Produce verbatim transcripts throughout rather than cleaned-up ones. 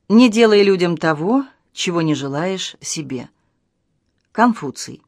Не делай людям того, чего не желаешь себе. Конфуций.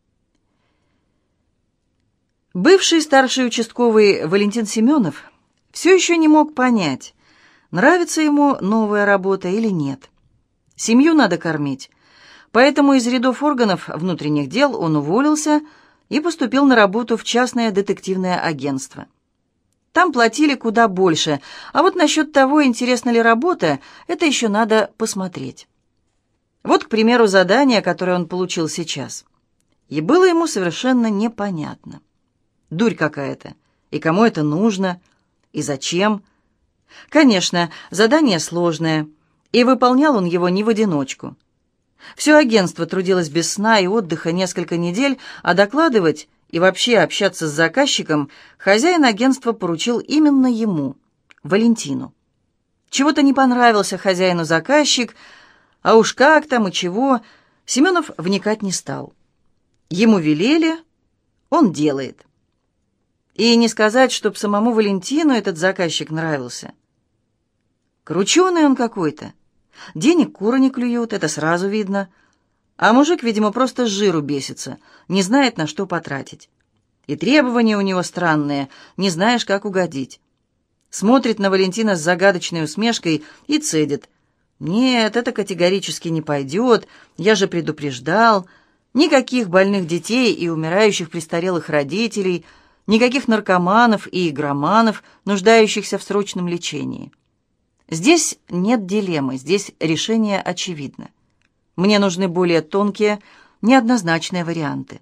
Бывший старший участковый Валентин Семенов все еще не мог понять, нравится ему новая работа или нет. Семью надо кормить, поэтому из рядов органов внутренних дел он уволился и поступил на работу в частное детективное агентство. Там платили куда больше, а вот насчет того, интересна ли работа, это еще надо посмотреть. Вот, к примеру, задание, которое он получил сейчас. И было ему совершенно непонятно. Дурь какая-то. И кому это нужно? И зачем? Конечно, задание сложное, и выполнял он его не в одиночку. Все агентство трудилось без сна и отдыха несколько недель, а докладывать и вообще общаться с заказчиком хозяин агентства поручил именно ему, Валентину. Чего-то не понравился хозяину заказчик, а уж как там и чего, Семенов вникать не стал. Ему велели, он делает. И не сказать, чтоб самому Валентину этот заказчик нравился. Крученый он какой-то. Денег куры не клюют, это сразу видно. А мужик, видимо, просто с жиру бесится, не знает, на что потратить. И требования у него странные, не знаешь, как угодить. Смотрит на Валентина с загадочной усмешкой и цедит. «Нет, это категорически не пойдет, я же предупреждал. Никаких больных детей и умирающих престарелых родителей, никаких наркоманов и игроманов, нуждающихся в срочном лечении. Здесь нет дилеммы, здесь решение очевидно. Мне нужны более тонкие, неоднозначные варианты».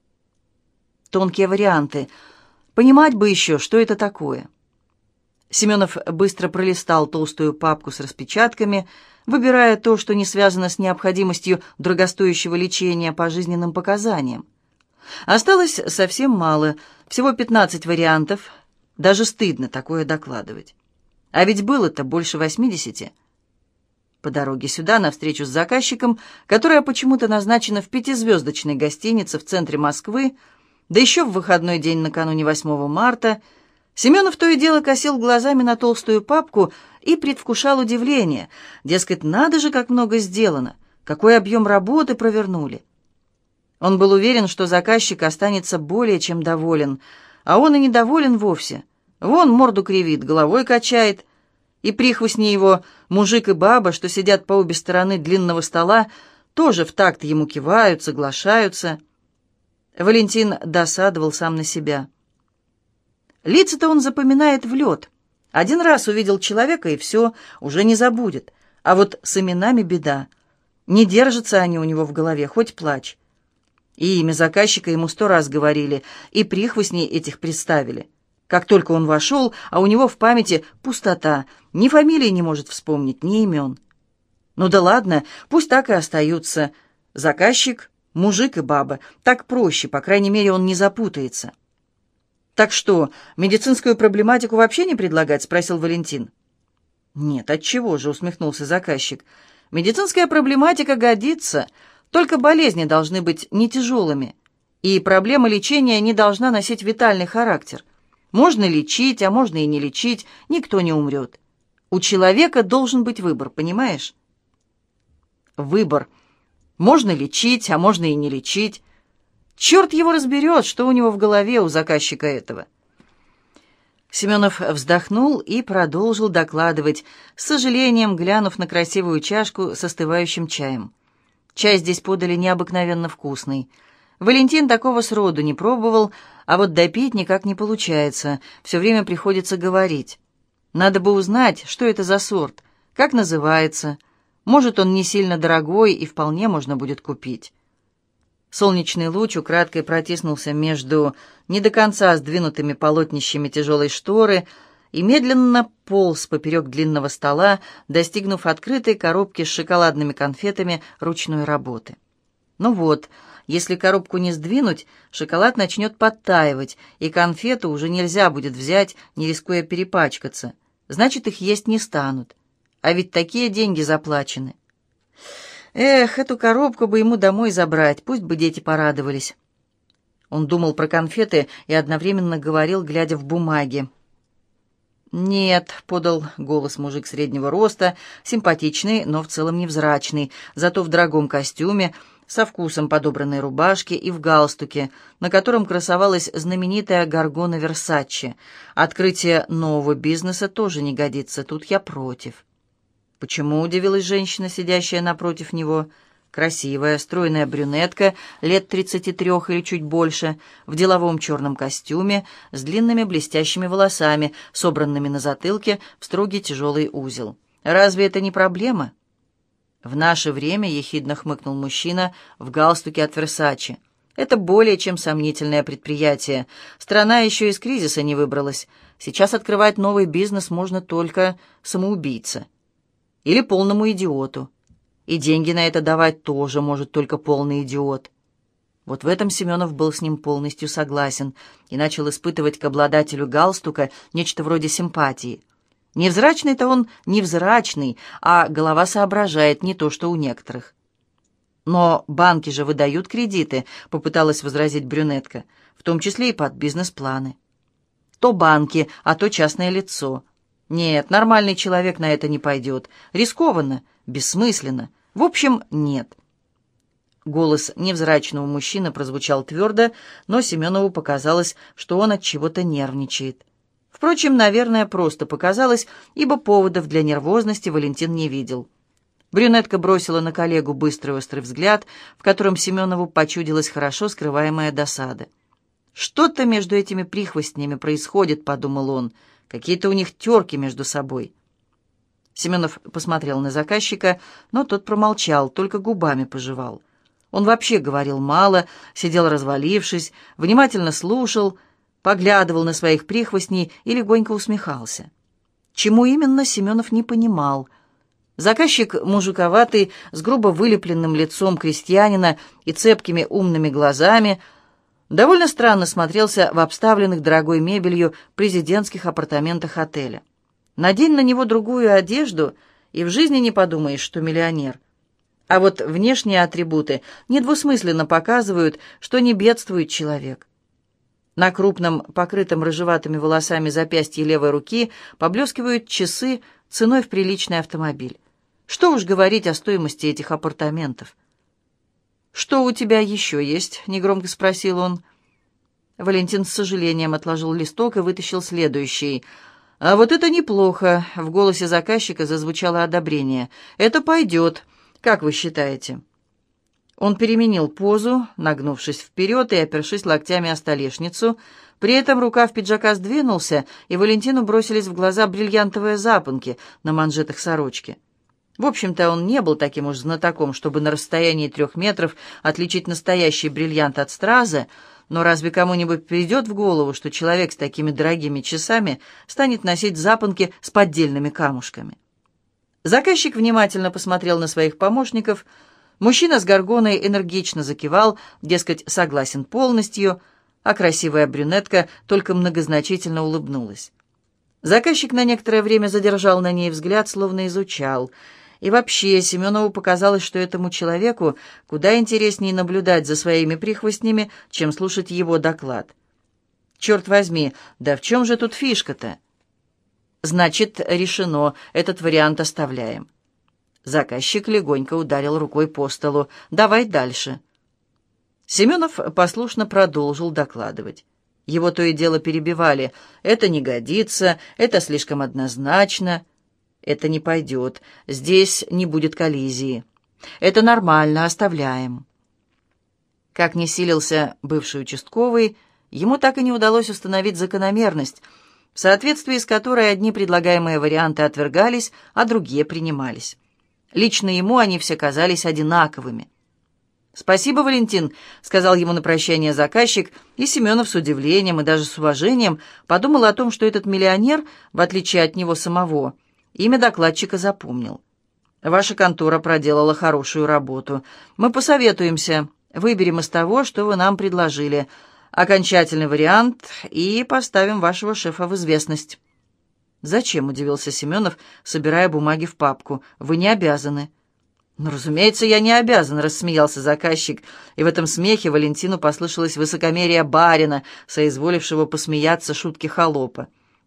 Тонкие варианты. Понимать бы еще, что это такое. Семенов быстро пролистал толстую папку с распечатками, выбирая то, что не связано с необходимостью дорогостоящего лечения по жизненным показаниям. Осталось совсем мало, всего пятнадцать вариантов. Даже стыдно такое докладывать. А ведь было-то больше восьмидесяти. По дороге сюда, на встречу с заказчиком, которая почему-то назначена в пятизвездочной гостинице в центре Москвы, да еще в выходной день накануне восьмого марта, Семенов то и дело косил глазами на толстую папку и предвкушал удивление. Дескать, надо же, как много сделано, какой объем работы провернули. Он был уверен, что заказчик останется более чем доволен, а он и недоволен вовсе. Вон морду кривит, головой качает, и прихвостни его, мужик и баба, что сидят по обе стороны длинного стола, тоже в такт ему кивают, соглашаются. Валентин досадовал сам на себя. Лица-то он запоминает в лед. Один раз увидел человека, и все, уже не забудет. А вот с именами беда. Не держатся они у него в голове, хоть плачь. И имя заказчика ему сто раз говорили, и прихвостней этих представили. Как только он вошел, а у него в памяти пустота, ни фамилии не может вспомнить, ни имен. Ну да ладно, пусть так и остаются. Заказчик, мужик и баба. Так проще, по крайней мере, он не запутается. «Так что, медицинскую проблематику вообще не предлагать?» — спросил Валентин. «Нет, отчего же?» — усмехнулся заказчик. «Медицинская проблематика годится, только болезни должны быть не тяжелыми, и проблема лечения не должна носить витальный характер. Можно лечить, а можно и не лечить, никто не умрет. У человека должен быть выбор, понимаешь?» «Выбор. Можно лечить, а можно и не лечить. Черт его разберет, что у него в голове у заказчика этого». Семенов вздохнул и продолжил докладывать, с сожалением глянув на красивую чашку с остывающим чаем. Чай здесь подали необыкновенно вкусный. Валентин такого сроду не пробовал, а вот допить никак не получается, все время приходится говорить. Надо бы узнать, что это за сорт, как называется. Может, он не сильно дорогой и вполне можно будет купить. Солнечный луч украдкой протиснулся между не до конца сдвинутыми полотнищами тяжелой шторы и медленно полз поперек длинного стола, достигнув открытой коробки с шоколадными конфетами ручной работы. Ну вот, если коробку не сдвинуть, шоколад начнет подтаивать, и конфету уже нельзя будет взять, не рискуя перепачкаться. Значит, их есть не станут. А ведь такие деньги заплачены. Эх, эту коробку бы ему домой забрать, пусть бы дети порадовались. Он думал про конфеты и одновременно говорил, глядя в бумаги. «Нет», — подал голос мужик среднего роста, симпатичный, но в целом невзрачный, зато в дорогом костюме, со вкусом подобранной рубашки и в галстуке, на котором красовалась знаменитая Гаргона Версаче. Открытие нового бизнеса тоже не годится, тут я против. «Почему?» — удивилась женщина, сидящая напротив него. Красивая, стройная брюнетка, лет тридцати трех или чуть больше, в деловом черном костюме, с длинными блестящими волосами, собранными на затылке в строгий тяжелый узел. «Разве это не проблема?» «В наше время», — ехидно хмыкнул мужчина в галстуке от Версаче, — «это более чем сомнительное предприятие. Страна еще из кризиса не выбралась. Сейчас открывать новый бизнес можно только самоубийце или полному идиоту. И деньги на это давать тоже может только полный идиот». Вот в этом Семенов был с ним полностью согласен и начал испытывать к обладателю галстука нечто вроде симпатии. Невзрачный-то он невзрачный, а голова соображает не то, что у некоторых. «Но банки же выдают кредиты», — попыталась возразить брюнетка, «в том числе и под бизнес-планы». «То банки, а то частное лицо. Нет, нормальный человек на это не пойдет. Рискованно, бессмысленно. В общем, нет». Голос невзрачного мужчины прозвучал твердо, но Семенову показалось, что он от чего-то нервничает. Впрочем, наверное, просто показалось, ибо поводов для нервозности Валентин не видел. Брюнетка бросила на коллегу быстрый острый взгляд, в котором Семенову почудилась хорошо скрываемая досада. «Что-то между этими прихвостнями происходит», — подумал он, — «какие-то у них терки между собой». Семенов посмотрел на заказчика, но тот промолчал, только губами пожевал. Он вообще говорил мало, сидел развалившись, внимательно слушал, поглядывал на своих прихвостней и легонько усмехался. Чему именно, Семенов не понимал. Заказчик мужиковатый, с грубо вылепленным лицом крестьянина и цепкими умными глазами, довольно странно смотрелся в обставленных дорогой мебелью президентских апартаментах отеля. Надень на него другую одежду, и в жизни не подумаешь, что миллионер. А вот внешние атрибуты недвусмысленно показывают, что не бедствует человек. На крупном, покрытом рыжеватыми волосами запястье левой руки поблескивают часы ценой в приличный автомобиль. Что уж говорить о стоимости этих апартаментов. «Что у тебя еще есть?» — негромко спросил он. Валентин с сожалением отложил листок и вытащил следующий. «А вот это неплохо!» — в голосе заказчика зазвучало одобрение. «Это пойдет. Как вы считаете?» Он переменил позу, нагнувшись вперед и опершись локтями о столешницу. При этом рукав пиджака сдвинулся, и Валентину бросились в глаза бриллиантовые запонки на манжетах сорочки. В общем-то, он не был таким уж знатоком, чтобы на расстоянии трех метров отличить настоящий бриллиант от страза, но разве кому-нибудь придет в голову, что человек с такими дорогими часами станет носить запонки с поддельными камушками? Заказчик внимательно посмотрел на своих помощников. Мужчина с горгоной энергично закивал, дескать, согласен полностью, а красивая брюнетка только многозначительно улыбнулась. Заказчик на некоторое время задержал на ней взгляд, словно изучал. И вообще Семенову показалось, что этому человеку куда интереснее наблюдать за своими прихвостнями, чем слушать его доклад. Черт возьми, да в чем же тут фишка-то? Значит, решено, этот вариант оставляем. Заказчик легонько ударил рукой по столу. «Давай дальше». Семенов послушно продолжил докладывать. Его то и дело перебивали. «Это не годится, это слишком однозначно, это не пойдет, здесь не будет коллизии. Это нормально, оставляем». Как ни силился бывший участковый, ему так и не удалось установить закономерность, в соответствии с которой одни предлагаемые варианты отвергались, а другие принимались. Лично ему они все казались одинаковыми. «Спасибо, Валентин», — сказал ему на прощание заказчик, и Семенов с удивлением и даже с уважением подумал о том, что этот миллионер, в отличие от него самого, имя докладчика запомнил. «Ваша контора проделала хорошую работу. Мы посоветуемся, выберем из того, что вы нам предложили, окончательный вариант и поставим вашего шефа в известность». «Зачем?» — удивился Семенов, собирая бумаги в папку. «Вы не обязаны». «Ну, разумеется, я не обязан», — рассмеялся заказчик, и в этом смехе Валентину послышалось высокомерие барина, соизволившего посмеяться шутки холопа.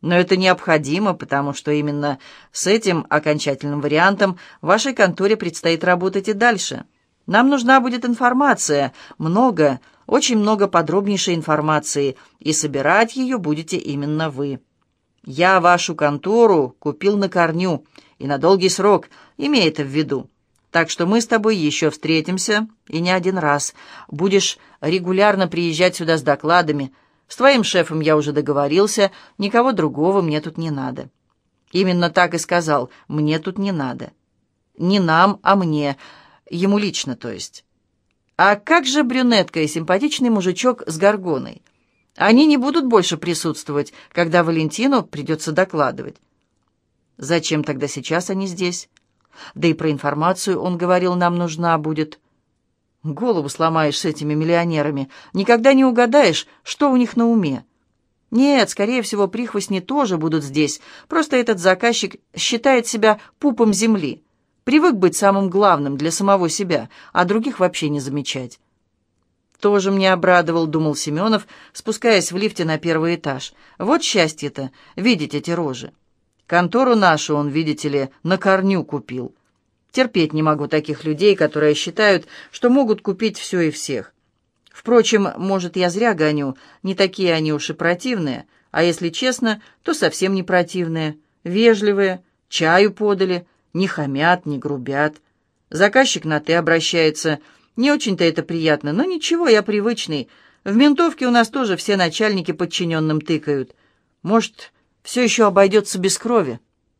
Но это необходимо, потому что именно с этим окончательным вариантом вашей конторе предстоит работать и дальше. Нам нужна будет информация, много, очень много подробнейшей информации, и собирать ее будете именно вы. Я вашу контору купил на корню и на долгий срок, имей это в виду. Так что мы с тобой еще встретимся, и не один раз. Будешь регулярно приезжать сюда с докладами. С твоим шефом я уже договорился, никого другого мне тут не надо». Именно так и сказал: «Мне тут не надо». Не нам, а мне. Ему лично, то есть. А как же брюнетка и симпатичный мужичок с горгоной? Они не будут больше присутствовать, когда Валентину придется докладывать. Зачем тогда сейчас они здесь? Да и про информацию, он говорил, нам нужна будет. Голову сломаешь с этими миллионерами. Никогда не угадаешь, что у них на уме. Нет, скорее всего, прихвостни тоже будут здесь. Просто этот заказчик считает себя пупом земли. Привык быть самым главным для самого себя, а других вообще не замечать. «Тоже мне обрадовал», — думал Семенов, спускаясь в лифте на первый этаж. «Вот счастье-то, видеть эти рожи. Контору нашу он, видите ли, на корню купил. Терпеть не могу таких людей, которые считают, что могут купить все и всех. Впрочем, может, я зря гоню, не такие они уж и противные, а если честно, то совсем не противные, вежливые, чаю подали, не хамят, не грубят. Заказчик на «ты» обращается. Не очень-то это приятно, но ничего, я привычный. В ментовке у нас тоже все начальники подчиненным тыкают. Может, все еще обойдется без крови».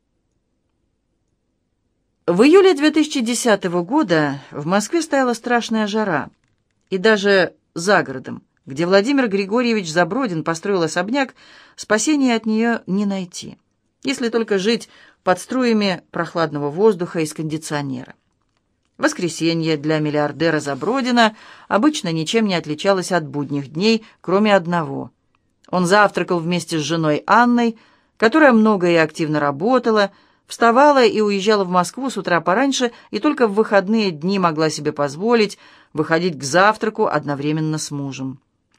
В июле две тысячи десятого года в Москве стояла страшная жара. И даже за городом, где Владимир Григорьевич Забродин построил особняк, спасения от нее не найти, если только жить под струями прохладного воздуха из кондиционера. Воскресенье для миллиардера Забродина обычно ничем не отличалось от будних дней, кроме одного. Он завтракал вместе с женой Анной, которая много и активно работала, вставала и уезжала в Москву с утра пораньше и только в выходные дни могла себе позволить выходить к завтраку одновременно с мужем.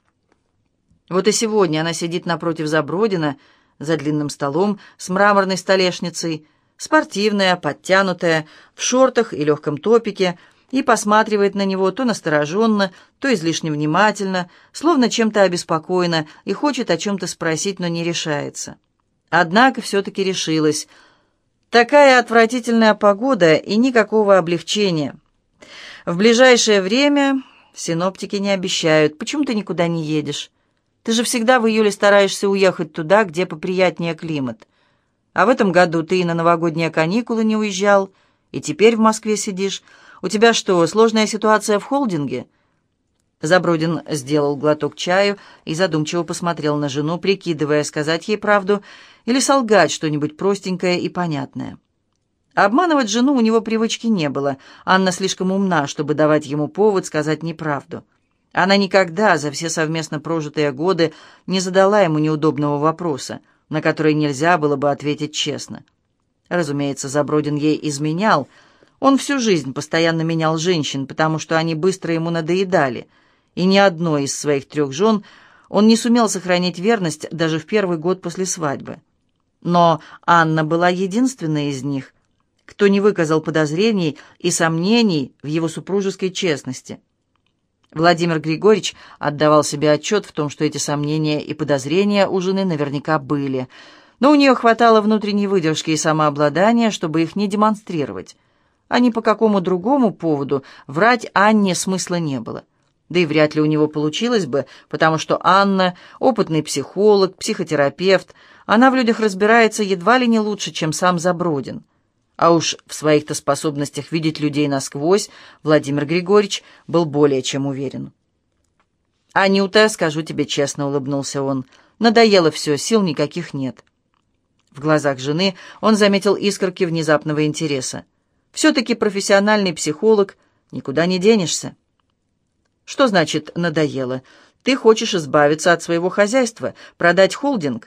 Вот и сегодня она сидит напротив Забродина за длинным столом с мраморной столешницей, спортивная, подтянутая, в шортах и легком топике, и посматривает на него то настороженно, то излишне внимательно, словно чем-то обеспокоена и хочет о чем-то спросить, но не решается. Однако все-таки решилась. Такая отвратительная погода и никакого облегчения. В ближайшее время синоптики не обещают. Почему ты никуда не едешь? Ты же всегда в июле стараешься уехать туда, где поприятнее климат. А в этом году ты и на новогодние каникулы не уезжал, и теперь в Москве сидишь. У тебя что, сложная ситуация в холдинге?» Забродин сделал глоток чаю и задумчиво посмотрел на жену, прикидывая, сказать ей правду или солгать что-нибудь простенькое и понятное. Обманывать жену у него привычки не было. Анна слишком умна, чтобы давать ему повод сказать неправду. Она никогда за все совместно прожитые годы не задала ему неудобного вопроса, на который нельзя было бы ответить честно. Разумеется, Забродин ей изменял. Он всю жизнь постоянно менял женщин, потому что они быстро ему надоедали, и ни одной из своих трех жен он не сумел сохранить верность даже в первый год после свадьбы. Но Анна была единственной из них, кто не выказал подозрений и сомнений в его супружеской честности. Владимир Григорьевич отдавал себе отчет в том, что эти сомнения и подозрения у жены наверняка были, но у нее хватало внутренней выдержки и самообладания, чтобы их не демонстрировать. А ни по какому другому поводу врать Анне смысла не было. Да и вряд ли у него получилось бы, потому что Анна — опытный психолог, психотерапевт, она в людях разбирается едва ли не лучше, чем сам Забродин. А уж в своих-то способностях видеть людей насквозь Владимир Григорьевич был более чем уверен. «Анюта, скажу тебе честно», — улыбнулся он, — «надоело все, сил никаких нет». В глазах жены он заметил искорки внезапного интереса. «Все-таки профессиональный психолог, никуда не денешься». «Что значит «надоело»? Ты хочешь избавиться от своего хозяйства, продать холдинг?»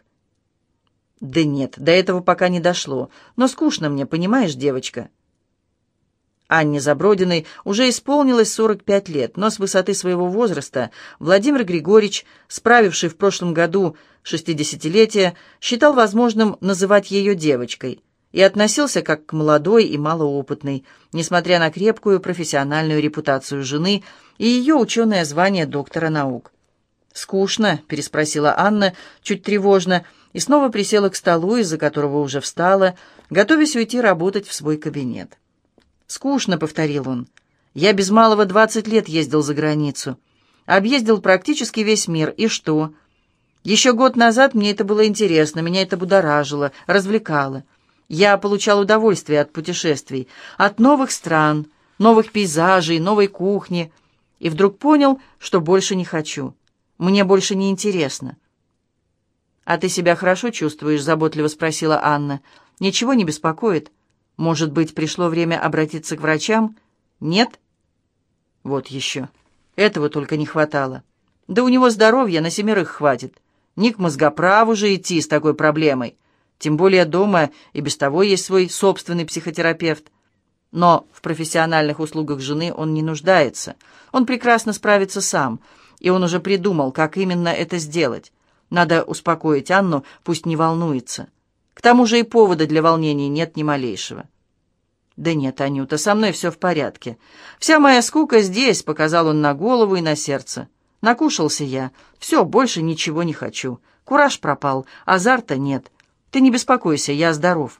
«Да нет, до этого пока не дошло. Но скучно мне, понимаешь, девочка?» Анне Забродиной уже исполнилось сорок пять лет, но с высоты своего возраста Владимир Григорьевич, справивший в прошлом году шестидесятилетие, считал возможным называть ее девочкой и относился как к молодой и малоопытной, несмотря на крепкую профессиональную репутацию жены и ее ученое звание доктора наук. «Скучно?» — переспросила Анна чуть тревожно и снова присела к столу, из-за которого уже встала, готовясь уйти работать в свой кабинет. «Скучно», — повторил он. «Я без малого двадцать лет ездил за границу. Объездил практически весь мир. И что? Еще год назад мне это было интересно, меня это будоражило, развлекало. Я получал удовольствие от путешествий, от новых стран, новых пейзажей, новой кухни. И вдруг понял, что больше не хочу. Мне больше не интересно». «А ты себя хорошо чувствуешь?» — заботливо спросила Анна. «Ничего не беспокоит? Может быть, пришло время обратиться к врачам? Нет? Вот еще. Этого только не хватало. Да у него здоровья на семерых хватит. Не к мозгоправу же идти с такой проблемой. Тем более дома и без того есть свой собственный психотерапевт. Но в профессиональных услугах жены он не нуждается. Он прекрасно справится сам, и он уже придумал, как именно это сделать. Надо успокоить Анну, пусть не волнуется. К тому же и повода для волнений нет ни малейшего. «Да нет, Анюта, со мной все в порядке. Вся моя скука здесь», — показал он на голову и на сердце. «Накушался я. Все, больше ничего не хочу. Кураж пропал, азарта нет. Ты не беспокойся, я здоров».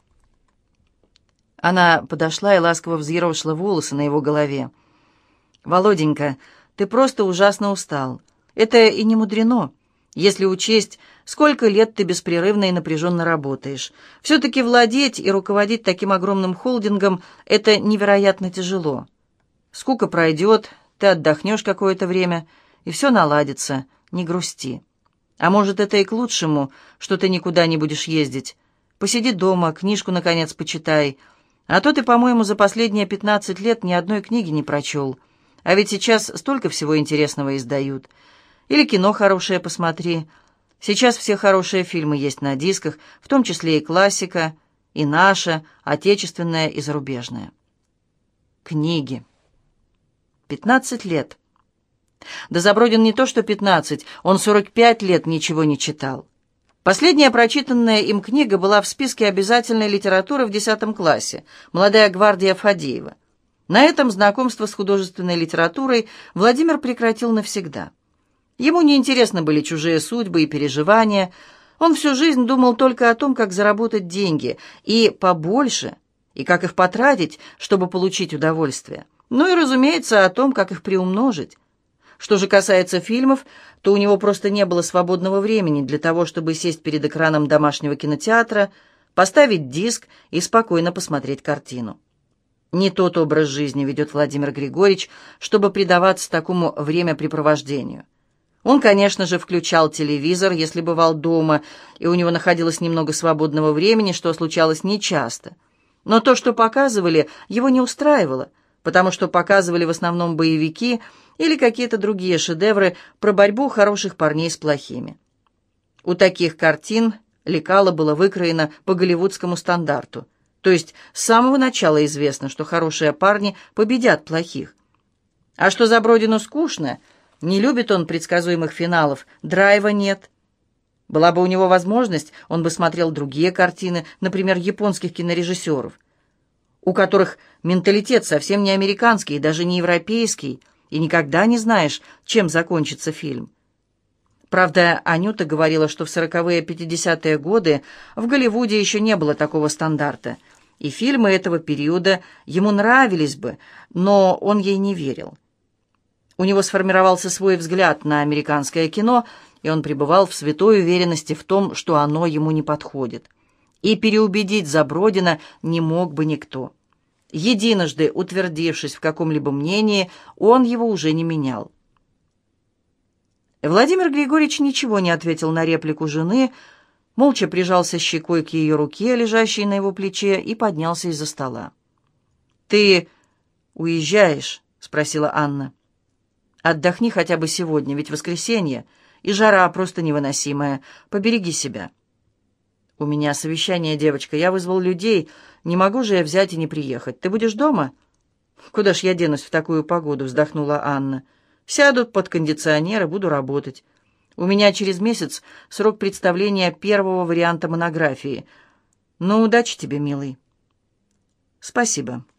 Она подошла и ласково взъерошила волосы на его голове. «Володенька, ты просто ужасно устал. Это и не мудрено, если учесть, сколько лет ты беспрерывно и напряженно работаешь. Все-таки владеть и руководить таким огромным холдингом — это невероятно тяжело. Скука пройдет, ты отдохнешь какое-то время, и все наладится, не грусти. А может, это и к лучшему, что ты никуда не будешь ездить. Посиди дома, книжку, наконец, почитай. А то ты, по-моему, за последние пятнадцать лет ни одной книги не прочел. А ведь сейчас столько всего интересного издают. Или кино хорошее посмотри. Сейчас все хорошие фильмы есть на дисках, в том числе и классика, и наша, отечественная и зарубежная. Книги. Пятнадцать лет. Да Забродин не то что пятнадцать, он сорок пять лет ничего не читал. Последняя прочитанная им книга была в списке обязательной литературы в десятом классе «Молодая гвардия» Фадеева. На этом знакомство с художественной литературой Владимир прекратил навсегда. Ему неинтересны были чужие судьбы и переживания. Он всю жизнь думал только о том, как заработать деньги, и побольше, и как их потратить, чтобы получить удовольствие. Ну и, разумеется, о том, как их приумножить. Что же касается фильмов, то у него просто не было свободного времени для того, чтобы сесть перед экраном домашнего кинотеатра, поставить диск и спокойно посмотреть картину. Не тот образ жизни ведет Владимир Григорьевич, чтобы предаваться такому времяпрепровождению. Он, конечно же, включал телевизор, если бывал дома, и у него находилось немного свободного времени, что случалось нечасто. Но то, что показывали, его не устраивало, потому что показывали в основном боевики или какие-то другие шедевры про борьбу хороших парней с плохими. У таких картин лекало было выкроено по голливудскому стандарту, то есть с самого начала известно, что хорошие парни победят плохих. А что Забродину скучно, не любит он предсказуемых финалов, драйва нет. Была бы у него возможность, он бы смотрел другие картины, например, японских кинорежиссеров, у которых менталитет совсем не американский, даже не европейский, и никогда не знаешь, чем закончится фильм. Правда, Анюта говорила, что в сороковые-пятидесятые годы в Голливуде еще не было такого стандарта, и фильмы этого периода ему нравились бы, но он ей не верил. У него сформировался свой взгляд на американское кино, и он пребывал в святой уверенности в том, что оно ему не подходит. И переубедить Забродина не мог бы никто. Единожды утвердившись в каком-либо мнении, он его уже не менял. Владимир Григорьевич ничего не ответил на реплику жены, молча прижался щекой к ее руке, лежащей на его плече, и поднялся из-за стола. «Ты уезжаешь?» — спросила Анна. «Отдохни хотя бы сегодня, ведь воскресенье, и жара просто невыносимая. Побереги себя». «У меня совещание, девочка, я вызвал людей. Не могу же я взять и не приехать. Ты будешь дома?» «Куда ж я денусь в такую погоду?» — вздохнула Анна. «Сяду под кондиционер и буду работать. У меня через месяц срок представления первого варианта монографии. Ну, удачи тебе, милый». «Спасибо».